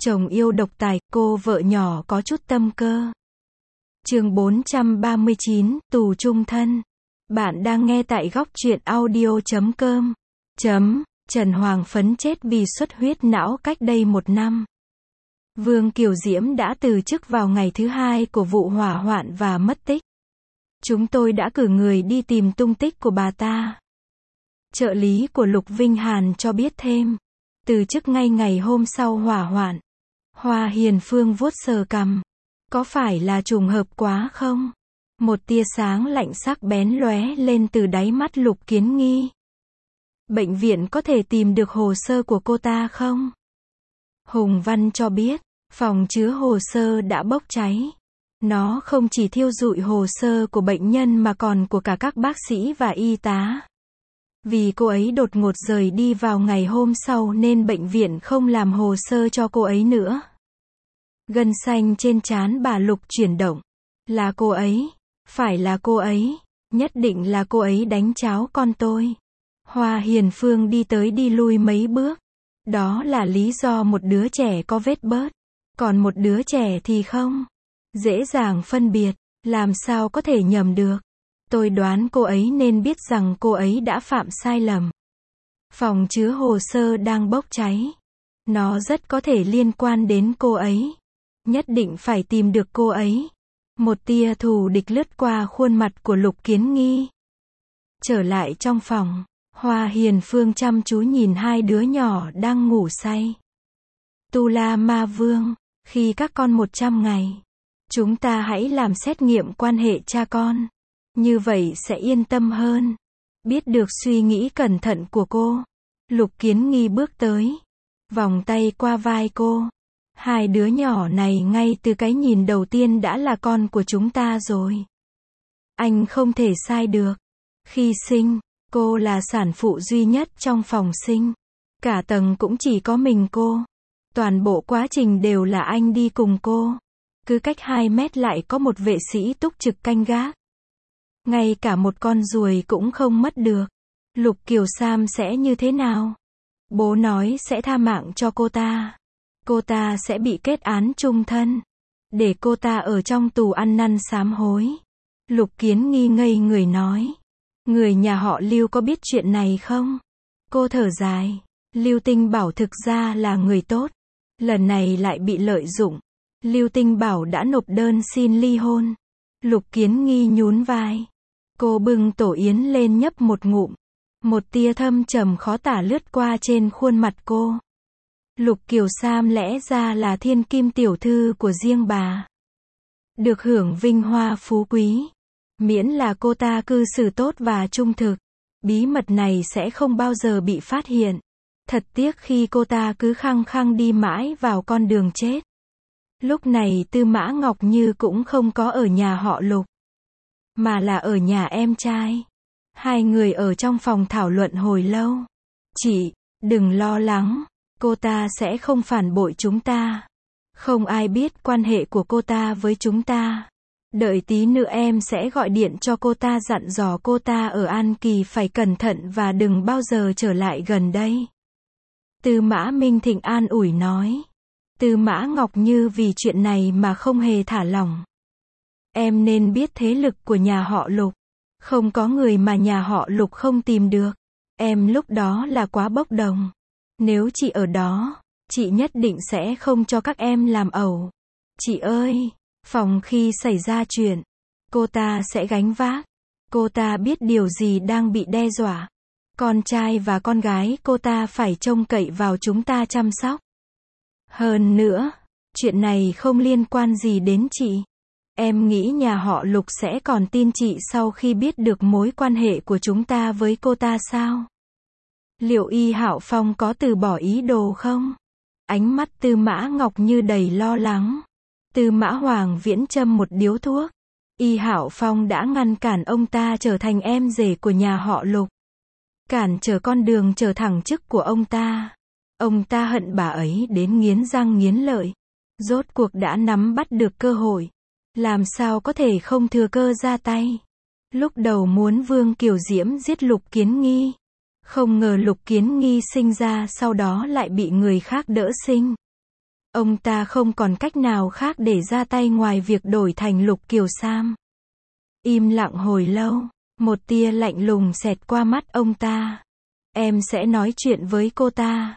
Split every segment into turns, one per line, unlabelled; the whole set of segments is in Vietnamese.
Chồng yêu độc tài, cô vợ nhỏ có chút tâm cơ. Chương 439, tù chung thân. Bạn đang nghe tại góc truyện audio.com. Trần Hoàng Phấn chết vì xuất huyết não cách đây 1 năm. Vương Kiều Diễm đã từ chức vào ngày thứ 2 của vụ hỏa hoạn và mất tích. Chúng tôi đã cử người đi tìm tung tích của bà ta. Trợ lý của Lục Vinh Hàn cho biết thêm. Từ chức ngay ngày hôm sau hỏa hoạn. Hoa Hiền Phương vuốt sờ cằm. Có phải là trùng hợp quá không? Một tia sáng lạnh sắc bén lóe lên từ đáy mắt Lục Kiến Nghi. Bệnh viện có thể tìm được hồ sơ của cô ta không? Hùng Văn cho biết, phòng chứa hồ sơ đã bốc cháy. Nó không chỉ thiêu rụi hồ sơ của bệnh nhân mà còn của cả các bác sĩ và y tá. Vì cô ấy đột ngột rời đi vào ngày hôm sau nên bệnh viện không làm hồ sơ cho cô ấy nữa. Gân xanh trên trán bà Lục chuyển động. Là cô ấy. Phải là cô ấy. Nhất định là cô ấy đánh cháo con tôi. Hoa Hiền Phương đi tới đi lui mấy bước. Đó là lý do một đứa trẻ có vết bớt. Còn một đứa trẻ thì không. Dễ dàng phân biệt. Làm sao có thể nhầm được. Tôi đoán cô ấy nên biết rằng cô ấy đã phạm sai lầm. Phòng chứa hồ sơ đang bốc cháy. Nó rất có thể liên quan đến cô ấy. Nhất định phải tìm được cô ấy. Một tia thù địch lướt qua khuôn mặt của Lục Kiến Nghi. Trở lại trong phòng, Hoa Hiền Phương chăm chú nhìn hai đứa nhỏ đang ngủ say. Tu La Ma Vương, khi các con 100 ngày, chúng ta hãy làm xét nghiệm quan hệ cha con. Như vậy sẽ yên tâm hơn. Biết được suy nghĩ cẩn thận của cô, Lục Kiến Nghi bước tới, vòng tay qua vai cô. Hai đứa nhỏ này ngay từ cái nhìn đầu tiên đã là con của chúng ta rồi. Anh không thể sai được. Khi sinh, cô là sản phụ duy nhất trong phòng sinh. Cả tầng cũng chỉ có mình cô. Toàn bộ quá trình đều là anh đi cùng cô. Cứ cách 2 mét lại có một vệ sĩ túc trực canh gác. Ngay cả một con ruồi cũng không mất được. Lục Kiều Sam sẽ như thế nào? Bố nói sẽ tha mạng cho cô ta. Cô ta sẽ bị kết án chung thân. Để cô ta ở trong tù ăn năn sám hối. Lục Kiến Nghi ngây người nói. Người nhà họ Lưu có biết chuyện này không? Cô thở dài. Lưu Tinh Bảo thực ra là người tốt. Lần này lại bị lợi dụng. Lưu Tinh Bảo đã nộp đơn xin ly hôn. Lục Kiến Nghi nhún vai. Cô bưng tổ yến lên nhấp một ngụm. Một tia thâm trầm khó tả lướt qua trên khuôn mặt cô. Lục Kiều Sam lẽ ra là thiên kim tiểu thư của riêng bà. Được hưởng vinh hoa phú quý. Miễn là cô ta cư xử tốt và trung thực. Bí mật này sẽ không bao giờ bị phát hiện. Thật tiếc khi cô ta cứ khăng khăng đi mãi vào con đường chết. Lúc này Tư Mã Ngọc Như cũng không có ở nhà họ Lục. Mà là ở nhà em trai. Hai người ở trong phòng thảo luận hồi lâu. Chị, đừng lo lắng. Cô ta sẽ không phản bội chúng ta. Không ai biết quan hệ của cô ta với chúng ta. Đợi tí nữa em sẽ gọi điện cho cô ta dặn dò cô ta ở An Kỳ phải cẩn thận và đừng bao giờ trở lại gần đây. Tư Mã Minh Thịnh an ủi nói. Tư Mã Ngọc Như vì chuyện này mà không hề thả lỏng. Em nên biết thế lực của nhà họ Lục. Không có người mà nhà họ Lục không tìm được. Em lúc đó là quá bốc đồng. Nếu chị ở đó, chị nhất định sẽ không cho các em làm ẩu. Chị ơi, phòng khi xảy ra chuyện, cô ta sẽ gánh vác. Cô ta biết điều gì đang bị đe dọa. Con trai và con gái cô ta phải trông cậy vào chúng ta chăm sóc. Hơn nữa, chuyện này không liên quan gì đến chị. Em nghĩ nhà họ Lục sẽ còn tin chị sau khi biết được mối quan hệ của chúng ta với cô ta sao? Liệu Y Hạo Phong có từ bỏ ý đồ không? Ánh mắt Tư Mã Ngọc Như đầy lo lắng. Tư Mã Hoàng Viễn châm một điếu thuốc. Y Hạo Phong đã ngăn cản ông ta trở thành em rể của nhà họ Lục. Cản trở con đường trở thẳng chức của ông ta. Ông ta hận bà ấy đến nghiến răng nghiến lợi. Rốt cuộc đã nắm bắt được cơ hội. Làm sao có thể không thừa cơ ra tay. Lúc đầu muốn Vương Kiều Diễm giết Lục Kiến Nghi. Không ngờ Lục Kiến Nghi sinh ra sau đó lại bị người khác đỡ sinh. Ông ta không còn cách nào khác để ra tay ngoài việc đổi thành Lục Kiều Sam. Im lặng hồi lâu, một tia lạnh lùng xẹt qua mắt ông ta. Em sẽ nói chuyện với cô ta.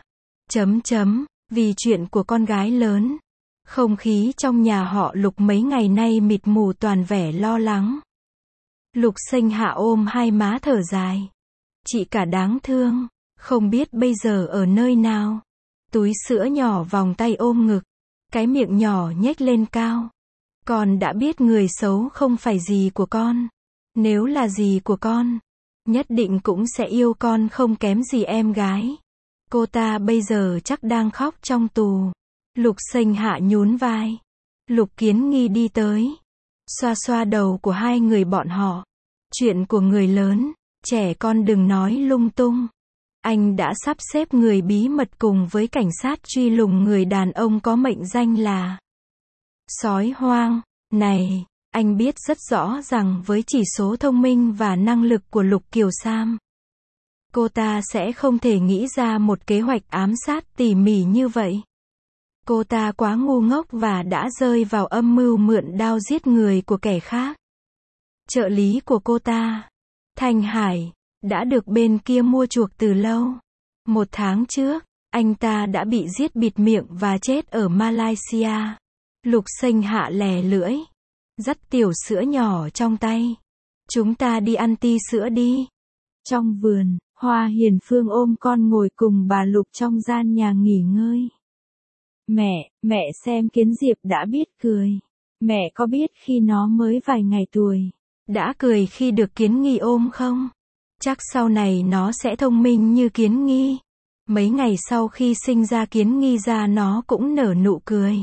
Vì chuyện của con gái lớn. Không khí trong nhà họ Lục mấy ngày nay mịt mù toàn vẻ lo lắng. Lục Sinh Hạ ôm hai má thở dài. Chị cả đáng thương, không biết bây giờ ở nơi nào. Túi sữa nhỏ vòng tay ôm ngực, cái miệng nhỏ nhếch lên cao. Con đã biết người xấu không phải dì của con. Nếu là dì của con, nhất định cũng sẽ yêu con không kém gì em gái. Cô ta bây giờ chắc đang khóc trong tù. Lục Sinh Hạ nhún vai. Lục Kiến Nghi đi tới, xoa xoa đầu của hai người bọn họ. Chuyện của người lớn, trẻ con đừng nói lung tung. Anh đã sắp xếp người bí mật cùng với cảnh sát truy lùng người đàn ông có mệnh danh là Sói Hoang. Này, anh biết rất rõ rằng với chỉ số thông minh và năng lực của Lục Kiều Sam, cô ta sẽ không thể nghĩ ra một kế hoạch ám sát tỉ mỉ như vậy. Cô ta quá ngu ngốc và đã rơi vào âm mưu mượn đao giết người của kẻ khác. Trợ lý của cô ta, Thanh Hải, đã được bên kia mua chuộc từ lâu. 1 tháng trước, anh ta đã bị giết bịt miệng và chết ở Malaysia. Lục Sinh Hạ lè lưỡi, dắt tiểu sữa nhỏ trong tay. Chúng ta đi ăn ti sữa đi. Trong vườn, Hoa Hiền Phương ôm con ngồi cùng bà Lục trong gian nhà nghỉ ngơi. Mẹ xem Kiến Diệp đã biết cười. Mẹ có biết khi nó mới vài ngày tuổi, đã cười khi được Kiến Nghi ôm không? Chắc sau này nó sẽ thông minh như Kiến Nghi. Mấy ngày sau khi sinh ra Kiến Nghi ra nó cũng nở nụ cười.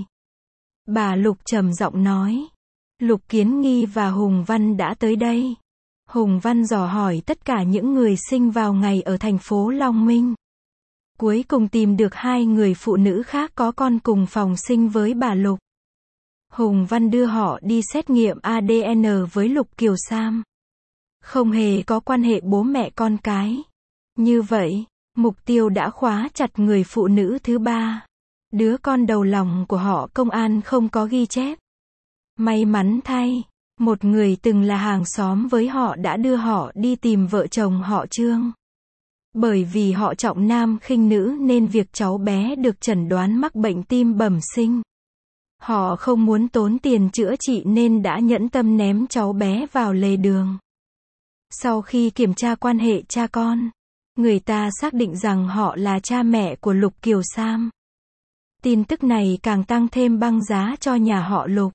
Bà Lục trầm giọng nói. Lục Kiến Nghi và Hùng Văn đã tới đây. Hùng Văn dò hỏi tất cả những người sinh vào ngày ở thành phố Long Minh. Cuối cùng tìm được 2 người phụ nữ khác có con cùng phòng sinh với bà Lục. Hùng Văn đưa họ đi xét nghiệm ADN với Lục Kiều Sam. Không hề có quan hệ bố mẹ con cái. Như vậy, mục tiêu đã khóa chặt người phụ nữ thứ 3. Đứa con đầu lòng của họ công an không có ghi chép. May mắn thay, một người từng là hàng xóm với họ đã đưa họ đi tìm vợ chồng họ Trương. Bởi vì họ trọng nam khinh nữ nên việc cháu bé được chẩn đoán mắc bệnh tim bẩm sinh. Họ không muốn tốn tiền chữa trị nên đã nhẫn tâm ném cháu bé vào lề đường. Sau khi kiểm tra quan hệ cha con, người ta xác định rằng họ là cha mẹ của Lục Kiều Sam. Tin tức này càng tăng thêm băng giá cho nhà họ Lục.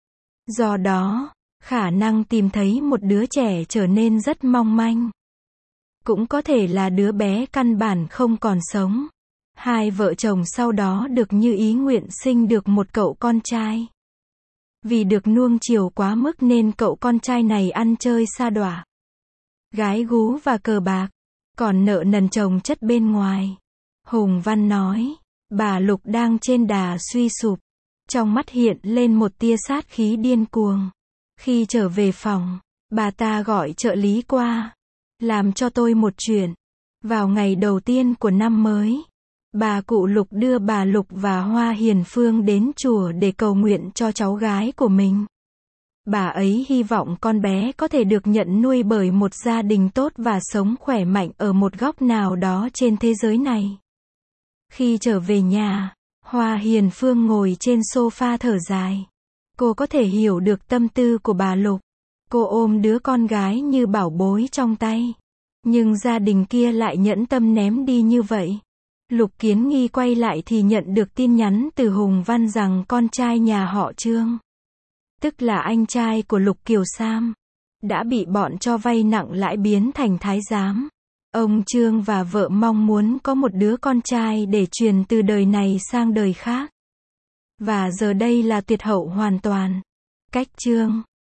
Do đó, khả năng tìm thấy một đứa trẻ trở nên rất mong manh. Cũng có thể là đứa bé căn bản không còn sống. 2 vợ chồng sau đó được như ý nguyện sinh được một cậu con trai. Vì được nuông chiều quá mức nên cậu con trai này ăn chơi sa đọa, gái gú và cờ bạc, còn nợ nần chồng chất bên ngoài. Hùng Văn nói, bà Lục đang trên đà suy sụp. Trong mắt hiện lên một tia sát khí điên cuồng. Khi trở về phòng, bà ta gọi trợ lý qua. Làm cho tôi một chuyện. Vào ngày đầu tiên của năm mới, bà cụ Lục đưa bà Lục và Hoa Hiền Phương đến chùa để cầu nguyện cho cháu gái của mình. Bà ấy hy vọng con bé có thể được nhận nuôi bởi một gia đình tốt và sống khỏe mạnh ở một góc nào đó trên thế giới này. Khi trở về nhà, Hoa Hiền Phương ngồi trên sofa thở dài. Cô có thể hiểu được tâm tư của bà Lục. Cô ôm đứa con gái như bảo bối trong tay. Nhưng gia đình kia lại nhẫn tâm ném đi như vậy. Lục Kiến Nghi quay lại thì nhận được tin nhắn từ Hùng Văn rằng con trai nhà họ Trương, tức là anh trai của Lục Kiều Sam, đã bị bọn cho vay nặng lãi biến thành thái giám. Ông Trương và vợ mong muốn có một đứa con trai để truyền từ đời này sang đời khác. Và giờ đây là tuyệt hậu hoàn toàn. Cách Trương